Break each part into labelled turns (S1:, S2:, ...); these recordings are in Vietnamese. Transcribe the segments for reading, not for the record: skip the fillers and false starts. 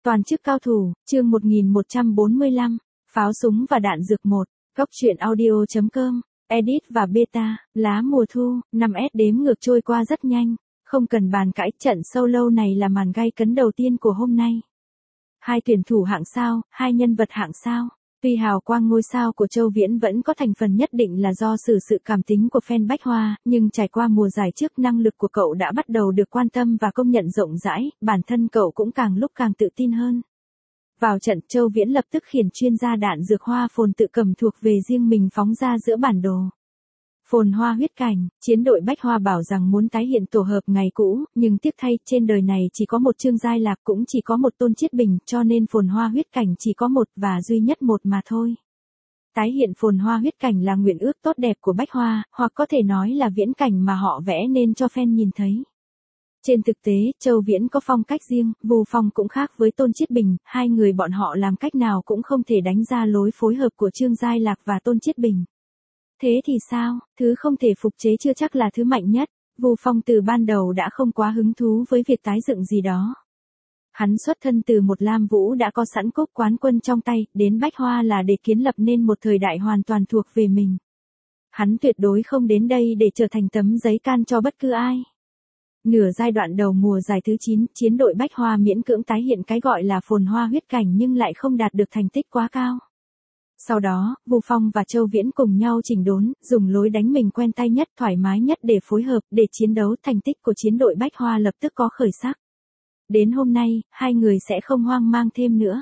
S1: Toàn chức cao thủ, chương 1145, pháo súng và đạn dược 1, góc truyện audio.com, edit và beta, lá mùa thu, 5S đếm ngược trôi qua rất nhanh, không cần bàn cãi, trận solo này là màn gay cấn đầu tiên của hôm nay. Hai tuyển thủ hạng sao, hai nhân vật hạng sao. Tuy hào quang ngôi sao của Châu Viễn vẫn có thành phần nhất định là do sự cảm tính của fan Bách Hoa, nhưng trải qua mùa giải trước năng lực của cậu đã bắt đầu được quan tâm và công nhận rộng rãi, bản thân cậu cũng càng lúc càng tự tin hơn. Vào trận, Châu Viễn lập tức khiển chuyên gia đạn dược Hoa Phồn tự cầm thuộc về riêng mình phóng ra giữa bản đồ. Phồn Hoa huyết cảnh, chiến đội Bách Hoa bảo rằng muốn tái hiện tổ hợp ngày cũ, nhưng tiếc thay, trên đời này chỉ có một Trương Giai Lạc cũng chỉ có một Tôn Chiết Bình, cho nên Phồn Hoa huyết cảnh chỉ có một và duy nhất một mà thôi. Tái hiện Phồn Hoa huyết cảnh là nguyện ước tốt đẹp của Bách Hoa, hoặc có thể nói là viễn cảnh mà họ vẽ nên cho fan nhìn thấy. Trên thực tế, Châu Viễn có phong cách riêng, Vu Phong cũng khác với Tôn Chiết Bình, hai người bọn họ làm cách nào cũng không thể đánh ra lối phối hợp của Trương Giai Lạc và Tôn Chiết Bình. Thế thì sao, thứ không thể phục chế chưa chắc là thứ mạnh nhất, Vu Phong từ ban đầu đã không quá hứng thú với việc tái dựng gì đó. Hắn xuất thân từ một Lam Vũ đã có sẵn cúp quán quân trong tay, đến Bách Hoa là để kiến lập nên một thời đại hoàn toàn thuộc về mình. Hắn tuyệt đối không đến đây để trở thành tấm giấy can cho bất cứ ai. Nửa giai đoạn đầu mùa giải thứ 9, chiến đội Bách Hoa miễn cưỡng tái hiện cái gọi là Phồn Hoa huyết cảnh nhưng lại không đạt được thành tích quá cao. Sau đó, Vu Phong và Châu Viễn cùng nhau chỉnh đốn, dùng lối đánh mình quen tay nhất, thoải mái nhất để phối hợp, để chiến đấu. Thành tích của chiến đội Bách Hoa lập tức có khởi sắc. Đến hôm nay, hai người sẽ không hoang mang thêm nữa.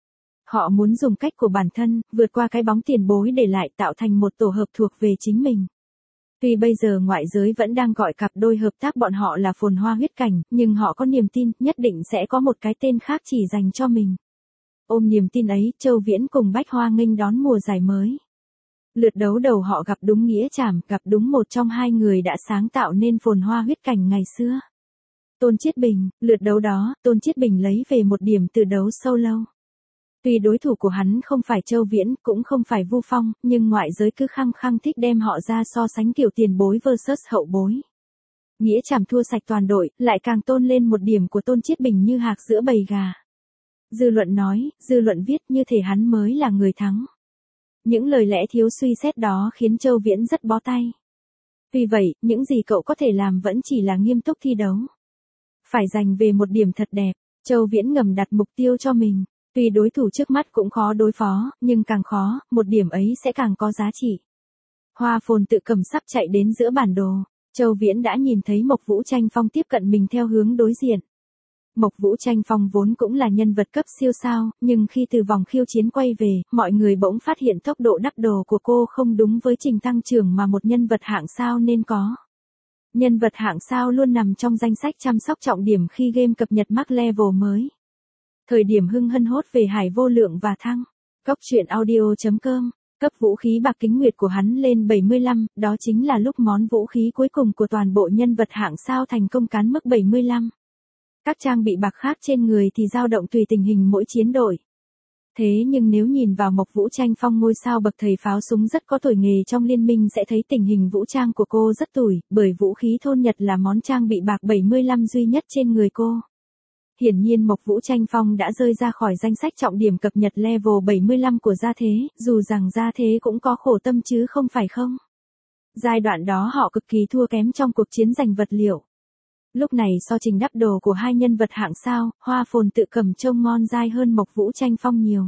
S1: Họ muốn dùng cách của bản thân, vượt qua cái bóng tiền bối để lại, tạo thành một tổ hợp thuộc về chính mình. Tuy bây giờ ngoại giới vẫn đang gọi cặp đôi hợp tác bọn họ là Phồn Hoa huyết cảnh, nhưng họ có niềm tin, nhất định sẽ có một cái tên khác chỉ dành cho mình. Ôm niềm tin ấy, Châu Viễn cùng Bách Hoa nghênh đón mùa giải mới. Lượt đấu đầu họ gặp đúng nghĩa chảm, gặp đúng một trong hai người đã sáng tạo nên Phồn Hoa huyết cảnh ngày xưa. Tôn Chiết Bình, lượt đấu đó, Tôn Chiết Bình lấy về 1 điểm từ đấu solo. Tuy đối thủ của hắn không phải Châu Viễn, cũng không phải Vu Phong, nhưng ngoại giới cứ khăng khăng thích đem họ ra so sánh kiểu tiền bối versus hậu bối. Nghĩa chảm thua sạch toàn đội, lại càng tôn lên 1 điểm của Tôn Chiết Bình như hạc giữa bầy gà. Dư luận nói, dư luận viết như thể hắn mới là người thắng. Những lời lẽ thiếu suy xét đó khiến Châu Viễn rất bó tay. Tuy vậy, những gì cậu có thể làm vẫn chỉ là nghiêm túc thi đấu. Phải giành về 1 điểm thật đẹp, Châu Viễn ngầm đặt mục tiêu cho mình. Tuy đối thủ trước mắt cũng khó đối phó, nhưng càng khó, 1 điểm ấy sẽ càng có giá trị. Hoa Phồn tự cầm sắp chạy đến giữa bản đồ. Châu Viễn đã nhìn thấy Mộc Vũ Tranh Phong tiếp cận mình theo hướng đối diện. Mộc Vũ Tranh Phong vốn cũng là nhân vật cấp siêu sao, nhưng khi từ vòng khiêu chiến quay về, mọi người bỗng phát hiện tốc độ đắp đồ của cô không đúng với trình tăng trưởng mà một nhân vật hạng sao nên có. Nhân vật hạng sao luôn nằm trong danh sách chăm sóc trọng điểm khi game cập nhật max level mới. Thời điểm hưng hân hốt về Hải Vô Lượng và Thăng. Góc truyện audio.com, cấp vũ khí bạc kính nguyệt của hắn lên 75, đó chính là lúc món vũ khí cuối cùng của toàn bộ nhân vật hạng sao thành công cán mức 75. Các trang bị bạc khác trên người thì dao động tùy tình hình mỗi chiến đội. Thế nhưng nếu nhìn vào Mộc Vũ Tranh Phong ngôi sao bậc thầy pháo súng rất có tuổi nghề trong liên minh sẽ thấy tình hình vũ trang của cô rất tủi, bởi vũ khí thôn Nhật là món trang bị bạc 75 duy nhất trên người cô. Hiển nhiên Mộc Vũ Tranh Phong đã rơi ra khỏi danh sách trọng điểm cập nhật level 75 của Gia Thế, dù rằng Gia Thế cũng có khổ tâm chứ không phải không. Giai đoạn đó họ cực kỳ thua kém trong cuộc chiến giành vật liệu. Lúc này so trình đắp đồ của hai nhân vật hạng sao, Hoa Phồn tự cầm trông ngon dai hơn Mộc Vũ Tranh Phong nhiều.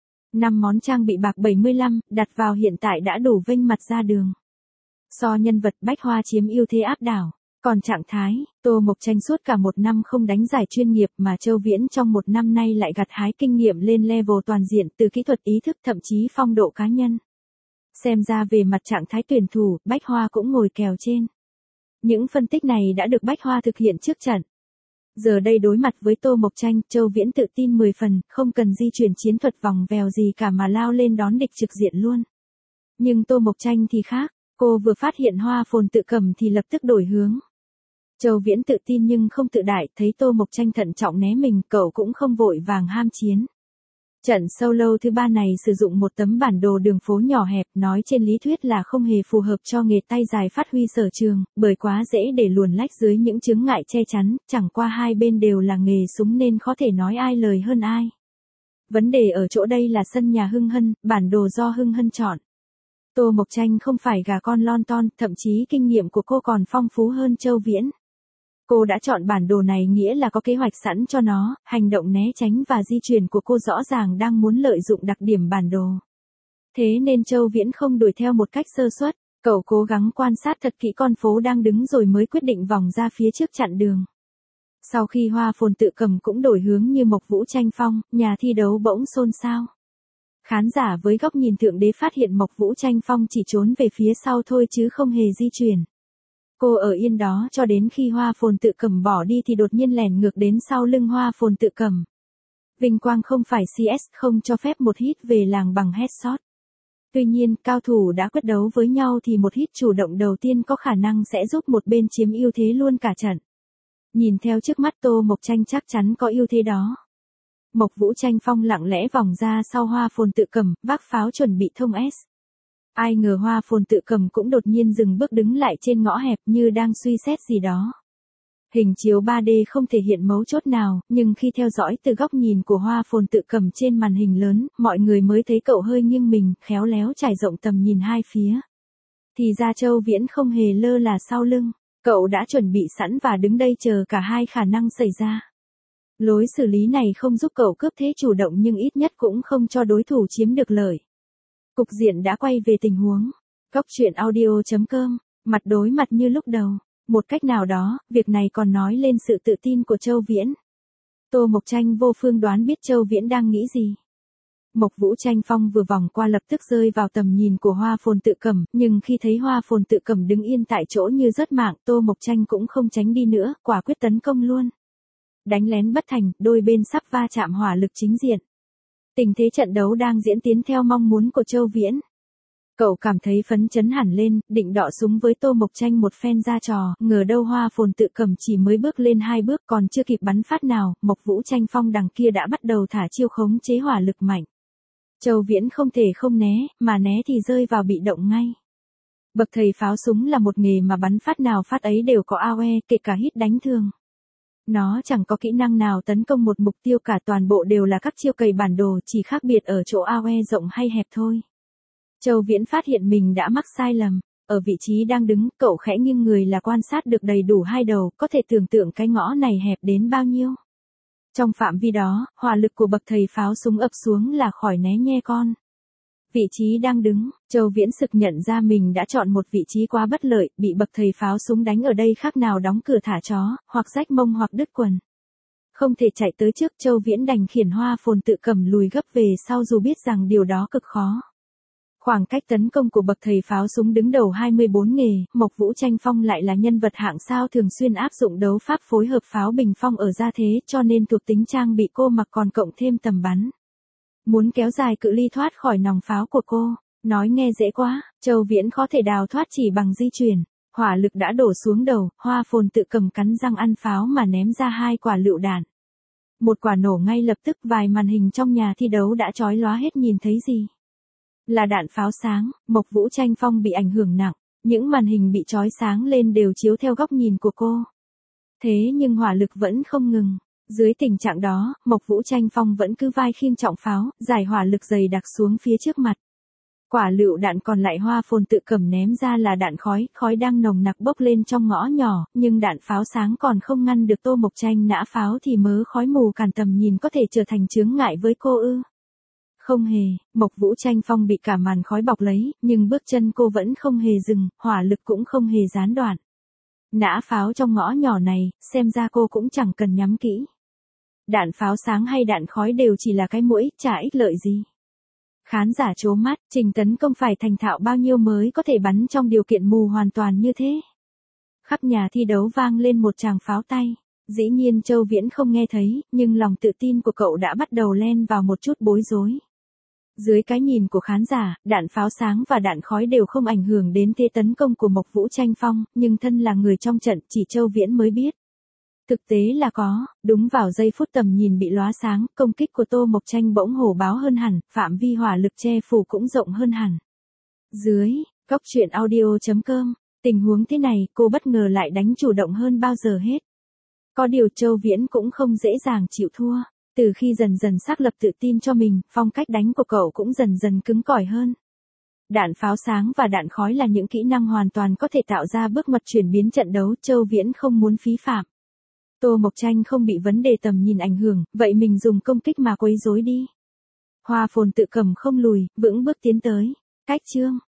S1: 5 món trang bị bạc 75, đặt vào hiện tại đã đủ vênh mặt ra đường. So nhân vật Bách Hoa chiếm ưu thế áp đảo. Còn trạng thái, Tô Mộc Tranh suốt cả 1 năm không đánh giải chuyên nghiệp mà Châu Viễn trong 1 năm nay lại gặt hái kinh nghiệm lên level toàn diện từ kỹ thuật ý thức thậm chí phong độ cá nhân. Xem ra về mặt trạng thái tuyển thủ, Bách Hoa cũng ngồi kèo trên. Những phân tích này đã được Bách Hoa thực hiện trước trận. Giờ đây đối mặt với Tô Mộc Tranh, Châu Viễn tự tin 10 phần, không cần di chuyển chiến thuật vòng vèo gì cả mà lao lên đón địch trực diện luôn. Nhưng Tô Mộc Tranh thì khác, cô vừa phát hiện Hoa Phồn tự cầm thì lập tức đổi hướng. Châu Viễn tự tin nhưng không tự đại, thấy Tô Mộc Tranh thận trọng né mình, cậu cũng không vội vàng ham chiến. Trận solo thứ 3 này sử dụng một tấm bản đồ đường phố nhỏ hẹp, nói trên lý thuyết là không hề phù hợp cho nghề tay dài phát huy sở trường, bởi quá dễ để luồn lách dưới những chướng ngại che chắn, chẳng qua hai bên đều là nghề súng nên có thể nói ai lời hơn ai. Vấn đề ở chỗ đây là sân nhà Hưng Hân, bản đồ do Hưng Hân chọn. Tô Mộc Tranh không phải gà con lon ton, thậm chí kinh nghiệm của cô còn phong phú hơn Châu Viễn. Cô đã chọn bản đồ này nghĩa là có kế hoạch sẵn cho nó, hành động né tránh và di chuyển của cô rõ ràng đang muốn lợi dụng đặc điểm bản đồ. Thế nên Châu Viễn không đuổi theo một cách sơ suất, cậu cố gắng quan sát thật kỹ con phố đang đứng rồi mới quyết định vòng ra phía trước chặn đường. Sau khi Hoa Phồn Tự Cầm cũng đổi hướng như Mộc Vũ Tranh Phong, nhà thi đấu bỗng xôn xao. Khán giả với góc nhìn thượng đế phát hiện Mộc Vũ Tranh Phong chỉ trốn về phía sau thôi chứ không hề di chuyển. Cô ở yên đó cho đến khi Hoa Phồn Tự Cầm bỏ đi thì đột nhiên lẻn ngược đến sau lưng Hoa Phồn Tự Cầm. Vinh quang không phải CS không cho phép một hit về làng bằng headshot. Tuy nhiên, cao thủ đã quyết đấu với nhau thì một hit chủ động đầu tiên có khả năng sẽ giúp một bên chiếm ưu thế luôn cả trận. Nhìn theo trước mắt Tô Mộc Tranh chắc chắn có ưu thế đó. Mộc Vũ Tranh Phong lặng lẽ vòng ra sau Hoa Phồn Tự Cầm, vác pháo chuẩn bị thông S. Ai ngờ Hoa Phồn Tự Cầm cũng đột nhiên dừng bước đứng lại trên ngõ hẹp như đang suy xét gì đó. Hình chiếu 3D không thể hiện mấu chốt nào, nhưng khi theo dõi từ góc nhìn của Hoa Phồn Tự Cầm trên màn hình lớn, mọi người mới thấy cậu hơi nghiêng mình, khéo léo trải rộng tầm nhìn hai phía. Thì ra Châu Viễn không hề lơ là sau lưng, cậu đã chuẩn bị sẵn và đứng đây chờ cả hai khả năng xảy ra. Lối xử lý này không giúp cậu cướp thế chủ động nhưng ít nhất cũng không cho đối thủ chiếm được lợi. Cục diện đã quay về tình huống. Góc truyện audio.com, mặt đối mặt như lúc đầu. Một cách nào đó, việc này còn nói lên sự tự tin của Châu Viễn. Tô Mộc Tranh vô phương đoán biết Châu Viễn đang nghĩ gì. Mộc Vũ Tranh Phong vừa vòng qua lập tức rơi vào tầm nhìn của Hoa Phồn Tự Cầm, nhưng khi thấy Hoa Phồn Tự Cầm đứng yên tại chỗ như rớt mạng, Tô Mộc Tranh cũng không tránh đi nữa, quả quyết tấn công luôn. Đánh lén bất thành, đôi bên sắp va chạm hỏa lực chính diện. Tình thế trận đấu đang diễn tiến theo mong muốn của Châu Viễn. Cậu cảm thấy phấn chấn hẳn lên, định đọ súng với Tô Mộc Tranh một phen ra trò, ngờ đâu Hoa Phồn Tự Cầm chỉ mới bước lên 2 bước còn chưa kịp bắn phát nào, Mộc Vũ Tranh Phong đằng kia đã bắt đầu thả chiêu khống chế hỏa lực mạnh. Châu Viễn không thể không né, mà né thì rơi vào bị động ngay. Bậc thầy pháo súng là một nghề mà bắn phát nào phát ấy đều có AOE, kể cả hit đánh thường. Nó chẳng có kỹ năng nào tấn công một mục tiêu cả, toàn bộ đều là các chiêu cày bản đồ, chỉ khác biệt ở chỗ AOE rộng hay hẹp thôi. Châu Viễn phát hiện mình đã mắc sai lầm. Ở vị trí đang đứng, cậu khẽ nghiêng người là quan sát được đầy đủ hai đầu, có thể tưởng tượng cái ngõ này hẹp đến bao nhiêu. Trong phạm vi đó, hỏa lực của bậc thầy pháo súng ập xuống là khỏi né nhe con. Vị trí đang đứng, Châu Viễn sực nhận ra mình đã chọn một vị trí quá bất lợi, bị bậc thầy pháo súng đánh ở đây khác nào đóng cửa thả chó, hoặc rách mông hoặc đứt quần. Không thể chạy tới trước, Châu Viễn đành khiển Hoa Phồn Tự Cầm lùi gấp về sau dù biết rằng điều đó cực khó. Khoảng cách tấn công của bậc thầy pháo súng đứng đầu 24 nghề, Mộc Vũ Tranh Phong lại là nhân vật hạng sao thường xuyên áp dụng đấu pháp phối hợp pháo bình phong ở gia thế, cho nên thuộc tính trang bị cô mặc còn cộng thêm tầm bắn. Muốn kéo dài cự ly thoát khỏi nòng pháo của cô, nói nghe dễ quá, Châu Viễn có thể đào thoát chỉ bằng di chuyển. Hỏa lực đã đổ xuống đầu, Hoa Phồn Tự Cầm cắn răng ăn pháo mà ném ra 2 quả lựu đạn. Một quả nổ ngay lập tức, vài màn hình trong nhà thi đấu đã chói lóa hết nhìn thấy gì. Là đạn pháo sáng, Mộc Vũ Tranh Phong bị ảnh hưởng nặng, những màn hình bị chói sáng lên đều chiếu theo góc nhìn của cô. Thế nhưng hỏa lực vẫn không ngừng. Dưới tình trạng đó, Mộc Vũ Tranh Phong vẫn cứ vai khiêng trọng pháo, giải hỏa lực dày đặc xuống phía trước mặt. Quả lựu đạn còn lại Hoa Phồn Tự Cầm ném ra là đạn khói, khói đang nồng nặc bốc lên trong ngõ nhỏ, nhưng đạn pháo sáng còn không ngăn được Tô Mộc Tranh nã pháo thì mớ khói mù cản tầm nhìn có thể trở thành chướng ngại với cô ư. Không hề, Mộc Vũ Tranh Phong bị cả màn khói bọc lấy, nhưng bước chân cô vẫn không hề dừng, hỏa lực cũng không hề gián đoạn. Nã pháo trong ngõ nhỏ này, xem ra cô cũng chẳng cần nhắm kỹ. Đạn pháo sáng hay đạn khói đều chỉ là cái mũi, chả ích lợi gì. Khán giả trố mắt, trình tấn công phải thành thạo bao nhiêu mới có thể bắn trong điều kiện mù hoàn toàn như thế. Khắp nhà thi đấu vang lên một tràng pháo tay. Dĩ nhiên Châu Viễn không nghe thấy, nhưng lòng tự tin của cậu đã bắt đầu len vào một chút bối rối. Dưới cái nhìn của khán giả, đạn pháo sáng và đạn khói đều không ảnh hưởng đến thế tấn công của Mộc Vũ Tranh Phong, nhưng thân là người trong trận chỉ Châu Viễn mới biết. Thực tế là có, đúng vào giây phút tầm nhìn bị lóa sáng, công kích của Tô Mộc Tranh bỗng hổ báo hơn hẳn, phạm vi hỏa lực che phủ cũng rộng hơn hẳn. Dưới, góc truyện audio.com, tình huống thế này cô bất ngờ lại đánh chủ động hơn bao giờ hết. Có điều Châu Viễn cũng không dễ dàng chịu thua. Từ khi dần dần xác lập tự tin cho mình, phong cách đánh của cậu cũng dần dần cứng cỏi hơn. Đạn pháo sáng và đạn khói là những kỹ năng hoàn toàn có thể tạo ra bước ngoặt chuyển biến trận đấu, Châu Viễn không muốn phí phạm. Tô Mộc Tranh không bị vấn đề tầm nhìn ảnh hưởng, vậy mình dùng công kích mà quấy rối đi. Hoa Phồn tự cầm không lùi, vững bước tiến tới. Cách chương